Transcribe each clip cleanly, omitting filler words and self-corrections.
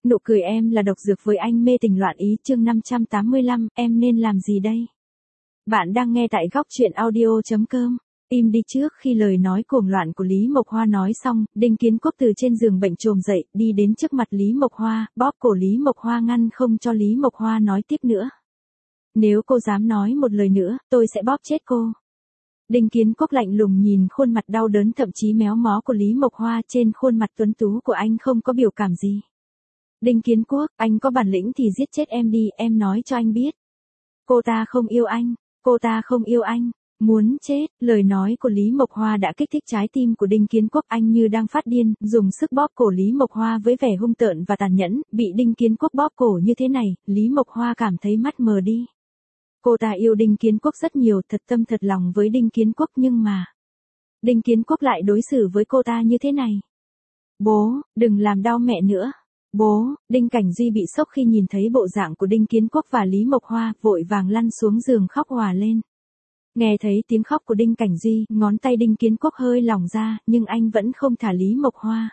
Nụ cười em là độc dược với anh mê tình loạn ý chương 585, em nên làm gì đây? Bạn đang nghe tại góc truyện audio.com. Im đi trước khi lời nói cuồng loạn của Lý Mộc Hoa nói xong, Đinh Kiến Quốc từ trên giường bệnh trồm dậy, đi đến trước mặt Lý Mộc Hoa, bóp cổ Lý Mộc Hoa ngăn không cho Lý Mộc Hoa nói tiếp nữa. Nếu cô dám nói một lời nữa, tôi sẽ bóp chết cô. Đinh Kiến Quốc lạnh lùng nhìn khuôn mặt đau đớn thậm chí méo mó của Lý Mộc Hoa, trên khuôn mặt tuấn tú của anh không có biểu cảm gì. Đinh Kiến Quốc, anh có bản lĩnh thì giết chết em đi, em nói cho anh biết. Cô ta không yêu anh, cô ta không yêu anh, muốn chết. Lời nói của Lý Mộc Hoa đã kích thích trái tim của Đinh Kiến Quốc, anh như đang phát điên, dùng sức bóp cổ Lý Mộc Hoa với vẻ hung tợn và tàn nhẫn, bị Đinh Kiến Quốc bóp cổ như thế này, Lý Mộc Hoa cảm thấy mắt mờ đi. Cô ta yêu Đinh Kiến Quốc rất nhiều, thật tâm thật lòng với Đinh Kiến Quốc nhưng mà Đinh Kiến Quốc lại đối xử với cô ta như thế này. Bố, đừng làm đau mẹ nữa. Bố, Đinh Cảnh Duy bị sốc khi nhìn thấy bộ dạng của Đinh Kiến Quốc và Lý Mộc Hoa, vội vàng lăn xuống giường khóc òa lên. Nghe thấy tiếng khóc của Đinh Cảnh Duy, ngón tay Đinh Kiến Quốc hơi lỏng ra, nhưng anh vẫn không thả Lý Mộc Hoa.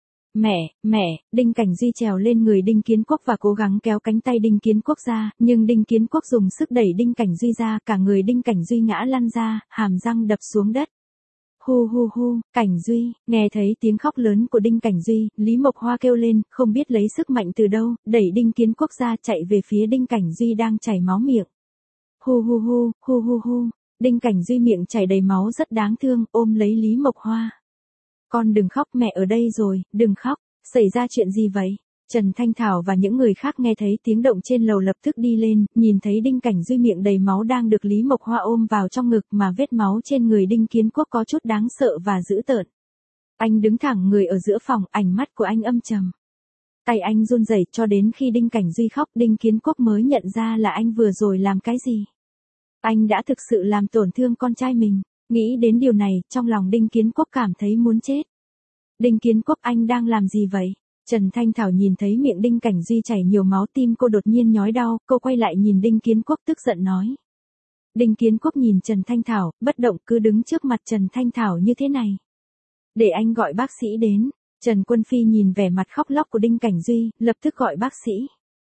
Mẹ, Đinh Cảnh Duy trèo lên người Đinh Kiến Quốc và cố gắng kéo cánh tay Đinh Kiến Quốc ra, nhưng Đinh Kiến Quốc dùng sức đẩy Đinh Cảnh Duy ra, cả người Đinh Cảnh Duy ngã lăn ra, hàm răng đập xuống đất. Hu hu hu, Cảnh Duy, nghe thấy tiếng khóc lớn của Đinh Cảnh Duy, Lý Mộc Hoa kêu lên, không biết lấy sức mạnh từ đâu, đẩy Đinh Kiến Quốc ra chạy về phía Đinh Cảnh Duy đang chảy máu miệng. Hu hu hu, hu hu hu, Đinh Cảnh Duy miệng chảy đầy máu rất đáng thương, ôm lấy Lý Mộc Hoa. Con đừng khóc, mẹ ở đây rồi, đừng khóc, xảy ra chuyện gì vậy? Trần Thanh Thảo và những người khác nghe thấy tiếng động trên lầu lập tức đi lên, nhìn thấy Đinh Cảnh Duy miệng đầy máu đang được Lý Mộc Hoa ôm vào trong ngực mà vết máu trên người Đinh Kiến Quốc có chút đáng sợ và dữ tợn. Anh đứng thẳng người ở giữa phòng, ánh mắt của anh âm trầm. Tay anh run rẩy cho đến khi Đinh Cảnh Duy khóc, Đinh Kiến Quốc mới nhận ra là anh vừa rồi làm cái gì. Anh đã thực sự làm tổn thương con trai mình. Nghĩ đến điều này, trong lòng Đinh Kiến Quốc cảm thấy muốn chết. Đinh Kiến Quốc, anh đang làm gì vậy? Trần Thanh Thảo nhìn thấy miệng Đinh Cảnh Duy chảy nhiều máu, tim cô đột nhiên nhói đau, cô quay lại nhìn Đinh Kiến Quốc tức giận nói. Đinh Kiến Quốc nhìn Trần Thanh Thảo, bất động cứ đứng trước mặt Trần Thanh Thảo như thế này. Để anh gọi bác sĩ đến. Trần Quân Phi nhìn vẻ mặt khóc lóc của Đinh Cảnh Duy, lập tức gọi bác sĩ.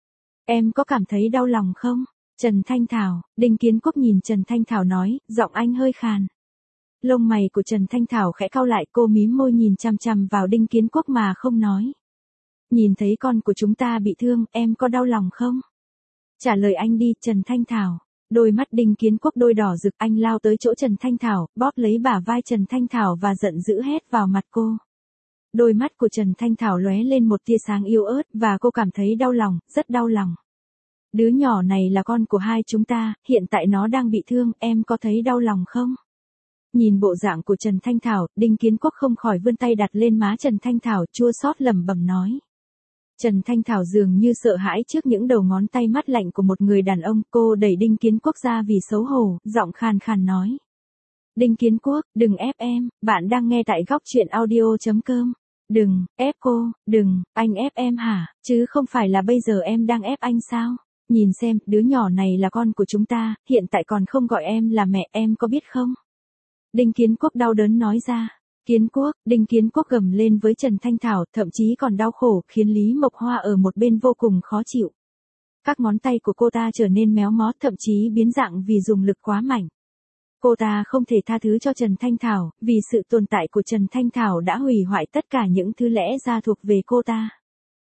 Em có cảm thấy đau lòng không? Trần Thanh Thảo, Đinh Kiến Quốc nhìn Trần Thanh Thảo nói, giọng anh hơi khàn. Lông mày của Trần Thanh Thảo khẽ cau lại, cô mím môi nhìn chằm chằm vào Đinh Kiến Quốc mà không nói. Nhìn thấy con của chúng ta bị thương, em có đau lòng không? Trả lời anh đi, Trần Thanh Thảo. Đôi mắt Đinh Kiến Quốc đôi đỏ rực, anh lao tới chỗ Trần Thanh Thảo, bóp lấy bả vai Trần Thanh Thảo và giận dữ hét vào mặt cô. Đôi mắt của Trần Thanh Thảo lóe lên một tia sáng yếu ớt và cô cảm thấy đau lòng, rất đau lòng. Đứa nhỏ này là con của hai chúng ta, hiện tại nó đang bị thương, em có thấy đau lòng không? Nhìn bộ dạng của Trần Thanh Thảo, Đinh Kiến Quốc không khỏi vươn tay đặt lên má Trần Thanh Thảo, chua xót lẩm bẩm nói. Trần Thanh Thảo dường như sợ hãi trước những đầu ngón tay mát lạnh của một người đàn ông, cô đẩy Đinh Kiến Quốc ra vì xấu hổ, giọng khàn khàn nói. Đinh Kiến Quốc, đừng ép em, bạn đang nghe tại góc truyện audio.com. Đừng, ép cô, đừng, anh ép em hả, chứ không phải là bây giờ em đang ép anh sao? Nhìn xem, đứa nhỏ này là con của chúng ta, hiện tại còn không gọi em là mẹ, em có biết không? Đinh Kiến Quốc đau đớn nói ra. Kiến Quốc, Đinh Kiến Quốc gầm lên với Trần Thanh Thảo, thậm chí còn đau khổ, khiến Lý Mộc Hoa ở một bên vô cùng khó chịu. Các ngón tay của cô ta trở nên méo mó, thậm chí biến dạng vì dùng lực quá mạnh. Cô ta không thể tha thứ cho Trần Thanh Thảo, vì sự tồn tại của Trần Thanh Thảo đã hủy hoại tất cả những thứ lẽ ra thuộc về cô ta.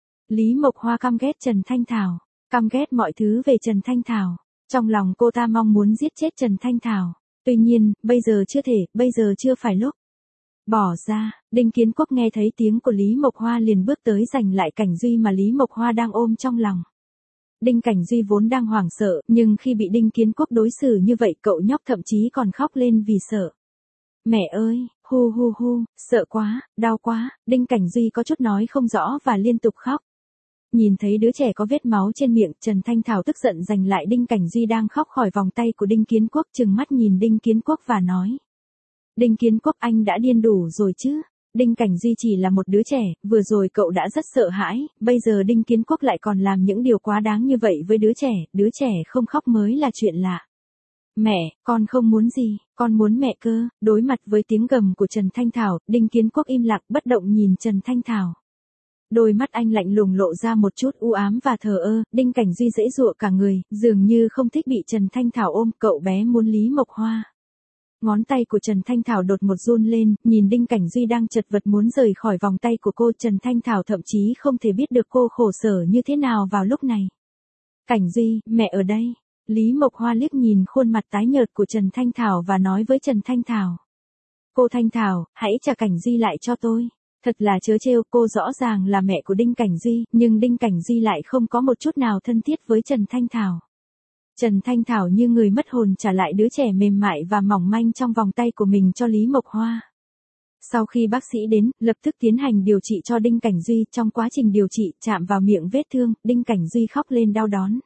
Lý Mộc Hoa căm ghét Trần Thanh Thảo, căm ghét mọi thứ về Trần Thanh Thảo. Trong lòng cô ta mong muốn giết chết Trần Thanh Thảo. Tuy nhiên, bây giờ chưa thể, bây giờ chưa phải lúc. Bỏ ra, Đinh Kiến Quốc nghe thấy tiếng của Lý Mộc Hoa liền bước tới giành lại Cảnh Duy mà Lý Mộc Hoa đang ôm trong lòng. Đinh Cảnh Duy vốn đang hoảng sợ, nhưng khi bị Đinh Kiến Quốc đối xử như vậy, cậu nhóc thậm chí còn khóc lên vì sợ. Mẹ ơi, hu hu hu, sợ quá, đau quá, Đinh Cảnh Duy có chút nói không rõ và liên tục khóc. Nhìn thấy đứa trẻ có vết máu trên miệng, Trần Thanh Thảo tức giận giành lại Đinh Cảnh Duy đang khóc khỏi vòng tay của Đinh Kiến Quốc, trừng mắt nhìn Đinh Kiến Quốc và nói. Đinh Kiến Quốc, anh đã điên đủ rồi chứ? Đinh Cảnh Duy chỉ là một đứa trẻ, vừa rồi cậu đã rất sợ hãi, bây giờ Đinh Kiến Quốc lại còn làm những điều quá đáng như vậy với đứa trẻ không khóc mới là chuyện lạ. Mẹ, con không muốn gì, con muốn mẹ cơ. Đối mặt với tiếng gầm của Trần Thanh Thảo, Đinh Kiến Quốc im lặng bất động nhìn Trần Thanh Thảo. Đôi mắt anh lạnh lùng lộ ra một chút u ám và thờ ơ, Đinh Cảnh Duy giãy giụa cả người, dường như không thích bị Trần Thanh Thảo ôm, cậu bé muốn Lý Mộc Hoa. Ngón tay của Trần Thanh Thảo đột một run lên, nhìn Đinh Cảnh Duy đang chật vật muốn rời khỏi vòng tay của cô, Trần Thanh Thảo thậm chí không thể biết được cô khổ sở như thế nào vào lúc này. Cảnh Duy, mẹ ở đây. Lý Mộc Hoa liếc nhìn khuôn mặt tái nhợt của Trần Thanh Thảo và nói với Trần Thanh Thảo. Cô Thanh Thảo, hãy trả Cảnh Duy lại cho tôi. Thật là trớ trêu, cô rõ ràng là mẹ của Đinh Cảnh Duy, nhưng Đinh Cảnh Duy lại không có một chút nào thân thiết với Trần Thanh Thảo. Trần Thanh Thảo như người mất hồn trả lại đứa trẻ mềm mại và mỏng manh trong vòng tay của mình cho Lý Mộc Hoa. Sau khi bác sĩ đến, lập tức tiến hành điều trị cho Đinh Cảnh Duy, trong quá trình điều trị, chạm vào miệng vết thương, Đinh Cảnh Duy khóc lên đau đớn.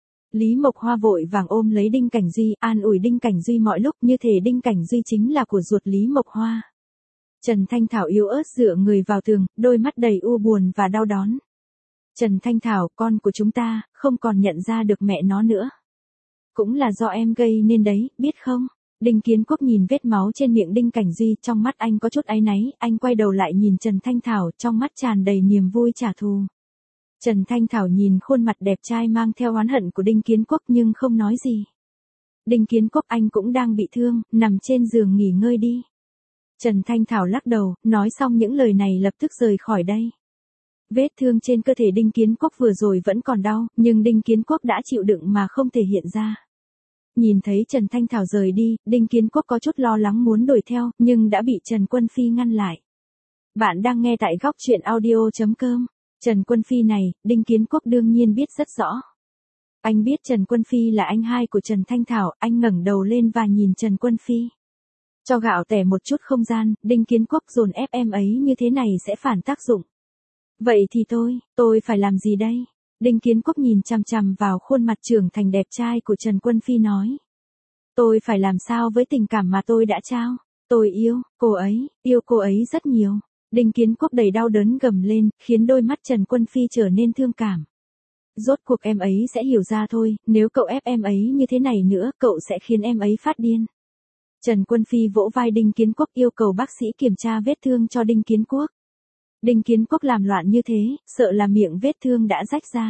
Lý Mộc Hoa vội vàng ôm lấy Đinh Cảnh Duy, an ủi Đinh Cảnh Duy mọi lúc, như thể Đinh Cảnh Duy chính là của ruột Lý Mộc Hoa. Trần Thanh Thảo yếu ớt dựa người vào tường, đôi mắt đầy u buồn và đau đớn. Trần Thanh Thảo, con của chúng ta, không còn nhận ra được mẹ nó nữa. Cũng là do em gây nên đấy, biết không? Đinh Kiến Quốc nhìn vết máu trên miệng Đinh Cảnh Duy, trong mắt anh có chút áy náy, anh quay đầu lại nhìn Trần Thanh Thảo, trong mắt tràn đầy niềm vui trả thù. Trần Thanh Thảo nhìn khuôn mặt đẹp trai mang theo oán hận của Đinh Kiến Quốc nhưng không nói gì. Đinh Kiến Quốc, anh cũng đang bị thương, nằm trên giường nghỉ ngơi đi. Trần Thanh Thảo lắc đầu, nói xong những lời này lập tức rời khỏi đây. Vết thương trên cơ thể Đinh Kiến Quốc vừa rồi vẫn còn đau, nhưng Đinh Kiến Quốc đã chịu đựng mà không thể hiện ra. Nhìn thấy Trần Thanh Thảo rời đi, Đinh Kiến Quốc có chút lo lắng muốn đuổi theo, nhưng đã bị Trần Quân Phi ngăn lại. Bạn đang nghe tại góc truyện audio.com. Trần Quân Phi này, Đinh Kiến Quốc đương nhiên biết rất rõ. Anh biết Trần Quân Phi là anh hai của Trần Thanh Thảo, anh ngẩng đầu lên và nhìn Trần Quân Phi. Cho gạo tẻ một chút không gian, Đinh Kiến Quốc dồn ép em ấy như thế này sẽ phản tác dụng. Vậy thì tôi phải làm gì đây? Đinh Kiến Quốc nhìn chằm chằm vào khuôn mặt trưởng thành đẹp trai của Trần Quân Phi nói. Tôi phải làm sao với tình cảm mà tôi đã trao? Tôi yêu cô ấy rất nhiều. Đinh Kiến Quốc đầy đau đớn gầm lên, khiến đôi mắt Trần Quân Phi trở nên thương cảm. Rốt cuộc em ấy sẽ hiểu ra thôi, nếu cậu ép em ấy như thế này nữa, cậu sẽ khiến em ấy phát điên. Trần Quân Phi vỗ vai Đinh Kiến Quốc yêu cầu bác sĩ kiểm tra vết thương cho Đinh Kiến Quốc. Đinh Kiến Quốc làm loạn như thế, sợ là miệng vết thương đã rách ra.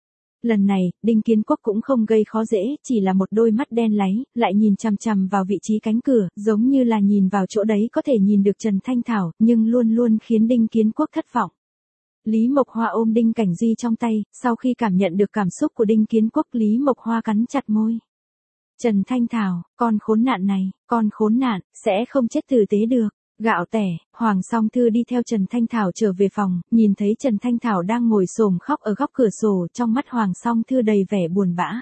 Lần này, Đinh Kiến Quốc cũng không gây khó dễ, chỉ là một đôi mắt đen láy, lại nhìn chằm chằm vào vị trí cánh cửa, giống như là nhìn vào chỗ đấy có thể nhìn được Trần Thanh Thảo, nhưng luôn luôn khiến Đinh Kiến Quốc thất vọng. Lý Mộc Hoa ôm Đinh Cảnh Duy trong tay, sau khi cảm nhận được cảm xúc của Đinh Kiến Quốc, Lý Mộc Hoa cắn chặt môi. Trần Thanh Thảo, con khốn nạn này, con khốn nạn, sẽ không chết tử tế được. Gạo tẻ, Hoàng Song Thư đi theo Trần Thanh Thảo trở về phòng, nhìn thấy Trần Thanh Thảo đang ngồi xổm khóc ở góc cửa sổ, trong mắt Hoàng Song Thư đầy vẻ buồn bã.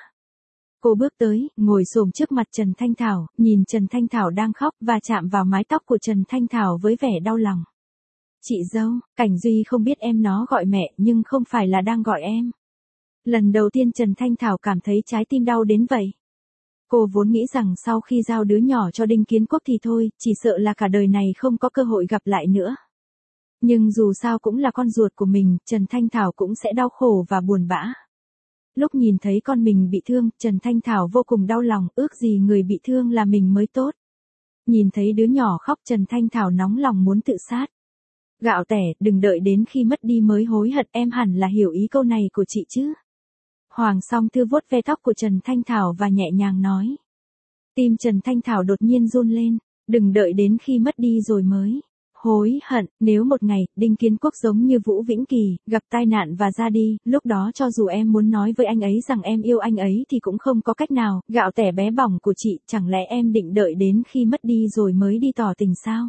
Cô bước tới, ngồi xổm trước mặt Trần Thanh Thảo, nhìn Trần Thanh Thảo đang khóc và chạm vào mái tóc của Trần Thanh Thảo với vẻ đau lòng. Chị dâu, Cảnh Duy không biết em nó gọi mẹ nhưng không phải là đang gọi em. Lần đầu tiên Trần Thanh Thảo cảm thấy trái tim đau đến vậy. Cô vốn nghĩ rằng sau khi giao đứa nhỏ cho Đinh Kiến Quốc thì thôi, chỉ sợ là cả đời này không có cơ hội gặp lại nữa. Nhưng dù sao cũng là con ruột của mình, Trần Thanh Thảo cũng sẽ đau khổ và buồn bã. Lúc nhìn thấy con mình bị thương, Trần Thanh Thảo vô cùng đau lòng, ước gì người bị thương là mình mới tốt. Nhìn thấy đứa nhỏ khóc, Trần Thanh Thảo nóng lòng muốn tự sát. Gạo tẻ, đừng đợi đến khi mất đi mới hối hận, em hẳn là hiểu ý câu này của chị chứ. Hoàng Song Thư vuốt ve tóc của Trần Thanh Thảo và nhẹ nhàng nói. Tim Trần Thanh Thảo đột nhiên run lên, đừng đợi đến khi mất đi rồi mới hối hận, nếu một ngày, Đinh Kiến Quốc giống như Vũ Vĩnh Kỳ, gặp tai nạn và ra đi, lúc đó cho dù em muốn nói với anh ấy rằng em yêu anh ấy thì cũng không có cách nào, gạo tẻ bé bỏng của chị, chẳng lẽ em định đợi đến khi mất đi rồi mới đi tỏ tình sao?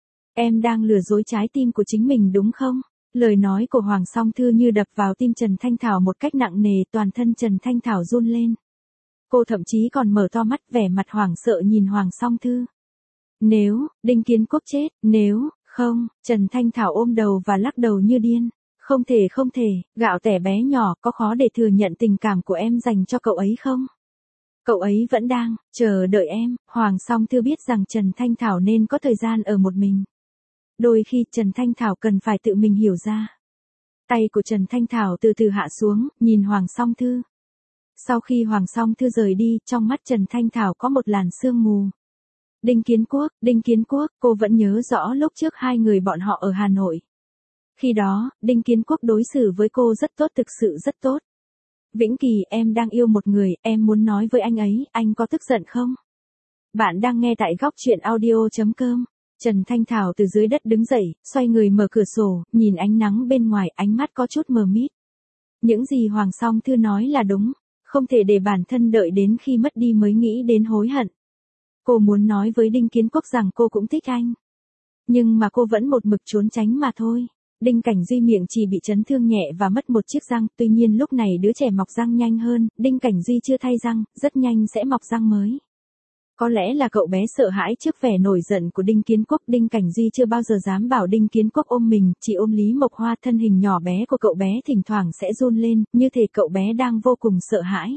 Em đang lừa dối trái tim của chính mình đúng không? Lời nói của Hoàng Song Thư như đập vào tim Trần Thanh Thảo một cách nặng nề, toàn thân Trần Thanh Thảo run lên. Cô thậm chí còn mở to mắt, vẻ mặt hoảng sợ nhìn Hoàng Song Thư. Nếu, Đinh Kiến Quốc chết, nếu, không, Trần Thanh Thảo ôm đầu và lắc đầu như điên. Không thể, gạo tẻ bé nhỏ, có khó để thừa nhận tình cảm của em dành cho cậu ấy không? Cậu ấy vẫn đang chờ đợi em. Hoàng Song Thư biết rằng Trần Thanh Thảo nên có thời gian ở một mình. Đôi khi Trần Thanh Thảo cần phải tự mình hiểu ra. Tay của Trần Thanh Thảo từ từ hạ xuống, nhìn Hoàng Song Thư. Sau khi Hoàng Song Thư rời đi, trong mắt Trần Thanh Thảo có một làn sương mù. Đinh Kiến Quốc, cô vẫn nhớ rõ lúc trước hai người bọn họ ở Hà Nội. Khi đó, Đinh Kiến Quốc đối xử với cô rất tốt, thực sự rất tốt. Vĩnh Kỳ, em đang yêu một người, em muốn nói với anh ấy, anh có tức giận không? Bạn đang nghe tại góc chuyện audio.com. Trần Thanh Thảo từ dưới đất đứng dậy, xoay người mở cửa sổ, nhìn ánh nắng bên ngoài, ánh mắt có chút mờ mịt. Những gì Hoàng Song Thư nói là đúng, không thể để bản thân đợi đến khi mất đi mới nghĩ đến hối hận. Cô muốn nói với Đinh Kiến Quốc rằng cô cũng thích anh. Nhưng mà cô vẫn một mực trốn tránh mà thôi. Đinh Cảnh Duy miệng chỉ bị chấn thương nhẹ và mất một chiếc răng, tuy nhiên lúc này đứa trẻ mọc răng nhanh hơn, Đinh Cảnh Duy chưa thay răng, rất nhanh sẽ mọc răng mới. Có lẽ là cậu bé sợ hãi trước vẻ nổi giận của Đinh Kiến Quốc, Đinh Cảnh Duy chưa bao giờ dám bảo Đinh Kiến Quốc ôm mình, chỉ ôm Lý Mộc Hoa, thân hình nhỏ bé của cậu bé thỉnh thoảng sẽ run lên, như thể cậu bé đang vô cùng sợ hãi.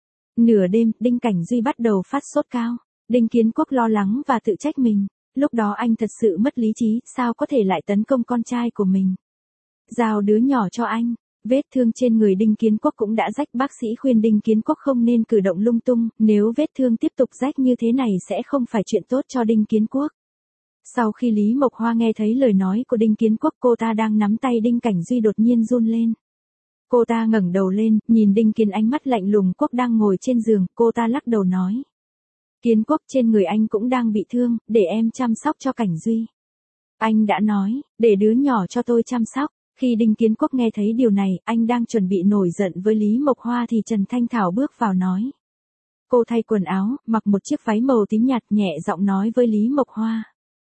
Nửa đêm, Đinh Cảnh Duy bắt đầu phát sốt cao. Đinh Kiến Quốc lo lắng và tự trách mình. Lúc đó anh thật sự mất lý trí, sao có thể lại tấn công con trai của mình. Giao đứa nhỏ cho anh. Vết thương trên người Đinh Kiến Quốc cũng đã rách, bác sĩ khuyên Đinh Kiến Quốc không nên cử động lung tung, nếu vết thương tiếp tục rách như thế này sẽ không phải chuyện tốt cho Đinh Kiến Quốc. Sau khi Lý Mộc Hoa nghe thấy lời nói của Đinh Kiến Quốc, cô ta đang nắm tay Đinh Cảnh Duy đột nhiên run lên. Cô ta ngẩng đầu lên, nhìn Đinh Kiến, ánh mắt lạnh lùng. Quốc đang ngồi trên giường, cô ta lắc đầu nói. Kiến Quốc, trên người anh cũng đang bị thương, để em chăm sóc cho Cảnh Duy. Anh đã nói, để đứa nhỏ cho tôi chăm sóc. Khi Đinh Kiến Quốc nghe thấy điều này, anh đang chuẩn bị nổi giận với Lý Mộc Hoa thì Trần Thanh Thảo bước vào nói. Cô thay quần áo, mặc một chiếc váy màu tím nhạt, nhẹ giọng nói với Lý Mộc Hoa.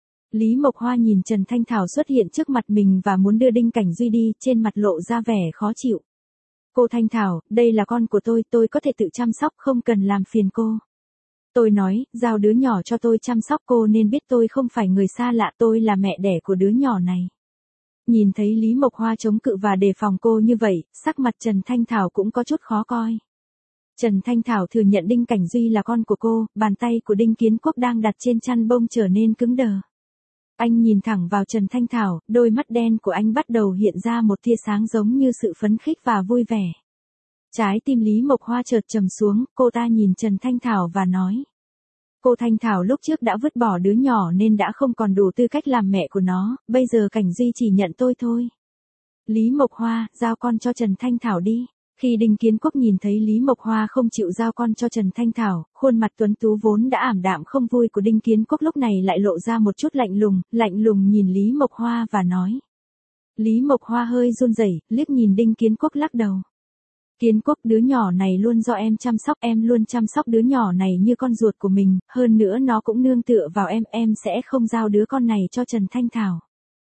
Lý Mộc Hoa nhìn Trần Thanh Thảo xuất hiện trước mặt mình và muốn đưa Đinh Cảnh Duy đi, trên mặt lộ ra vẻ khó chịu. Cô Thanh Thảo, đây là con của tôi có thể tự chăm sóc, không cần làm phiền cô. Tôi nói, giao đứa nhỏ cho tôi chăm sóc, cô nên biết tôi không phải người xa lạ, tôi là mẹ đẻ của đứa nhỏ này. Nhìn thấy Lý Mộc Hoa chống cự và đề phòng cô như vậy, sắc mặt Trần Thanh Thảo cũng có chút khó coi. Trần Thanh Thảo thừa nhận Đinh Cảnh Duy là con của cô, bàn tay của Đinh Kiến Quốc đang đặt trên chăn bông trở nên cứng đờ. Anh nhìn thẳng vào Trần Thanh Thảo, đôi mắt đen của anh bắt đầu hiện ra một tia sáng giống như sự phấn khích và vui vẻ. Trái tim Lý Mộc Hoa chợt trầm xuống, cô ta nhìn Trần Thanh Thảo và nói. Cô Thanh Thảo lúc trước đã vứt bỏ đứa nhỏ nên đã không còn đủ tư cách làm mẹ của nó, bây giờ Cảnh Duy chỉ nhận tôi thôi. Lý Mộc Hoa, giao con cho Trần Thanh Thảo đi. Khi Đinh Kiến Quốc nhìn thấy Lý Mộc Hoa không chịu giao con cho Trần Thanh Thảo, khuôn mặt tuấn tú vốn đã ảm đạm không vui của Đinh Kiến Quốc lúc này lại lộ ra một chút lạnh lùng nhìn Lý Mộc Hoa và nói. Lý Mộc Hoa hơi run rẩy, liếc nhìn Đinh Kiến Quốc lắc đầu. Kiến Quốc, đứa nhỏ này luôn do em chăm sóc, em luôn chăm sóc đứa nhỏ này như con ruột của mình, hơn nữa nó cũng nương tựa vào em sẽ không giao đứa con này cho Trần Thanh Thảo.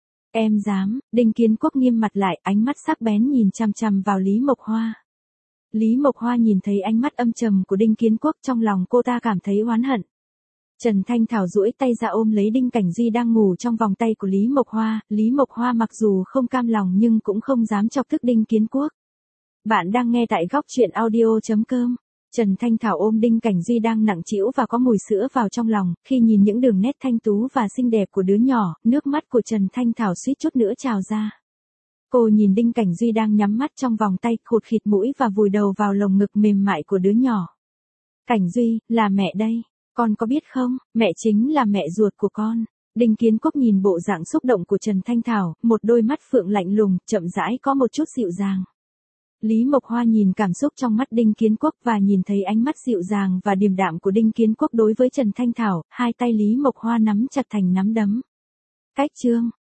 Em dám? Đinh Kiến Quốc nghiêm mặt lại, ánh mắt sắc bén nhìn chằm chằm vào Lý Mộc Hoa. Lý Mộc Hoa nhìn thấy ánh mắt âm trầm của Đinh Kiến Quốc, trong lòng cô ta cảm thấy oán hận. Trần Thanh Thảo duỗi tay ra ôm lấy Đinh Cảnh Duy đang ngủ trong vòng tay của Lý Mộc Hoa, Lý Mộc Hoa mặc dù không cam lòng nhưng cũng không dám chọc tức Đinh Kiến Quốc. Bạn đang nghe tại góc chuyện audio.com. Trần Thanh Thảo ôm Đinh Cảnh Duy đang nặng trĩu và có mùi sữa vào trong lòng, khi nhìn những đường nét thanh tú và xinh đẹp của đứa nhỏ, nước mắt của Trần Thanh Thảo suýt chút nữa trào ra. Cô nhìn Đinh Cảnh Duy đang nhắm mắt trong vòng tay, khụt khịt mũi và vùi đầu vào lồng ngực mềm mại của đứa nhỏ. Cảnh Duy, là mẹ đây, con có biết không, mẹ chính là mẹ ruột của con. Đinh Kiến Quốc nhìn bộ dạng xúc động của Trần Thanh Thảo, một đôi mắt phượng lạnh lùng, chậm rãi có một chút dịu dàng. Lý Mộc Hoa nhìn cảm xúc trong mắt Đinh Kiến Quốc và nhìn thấy ánh mắt dịu dàng và điềm đạm của Đinh Kiến Quốc đối với Trần Thanh Thảo, hai tay Lý Mộc Hoa nắm chặt thành nắm đấm. Cách chương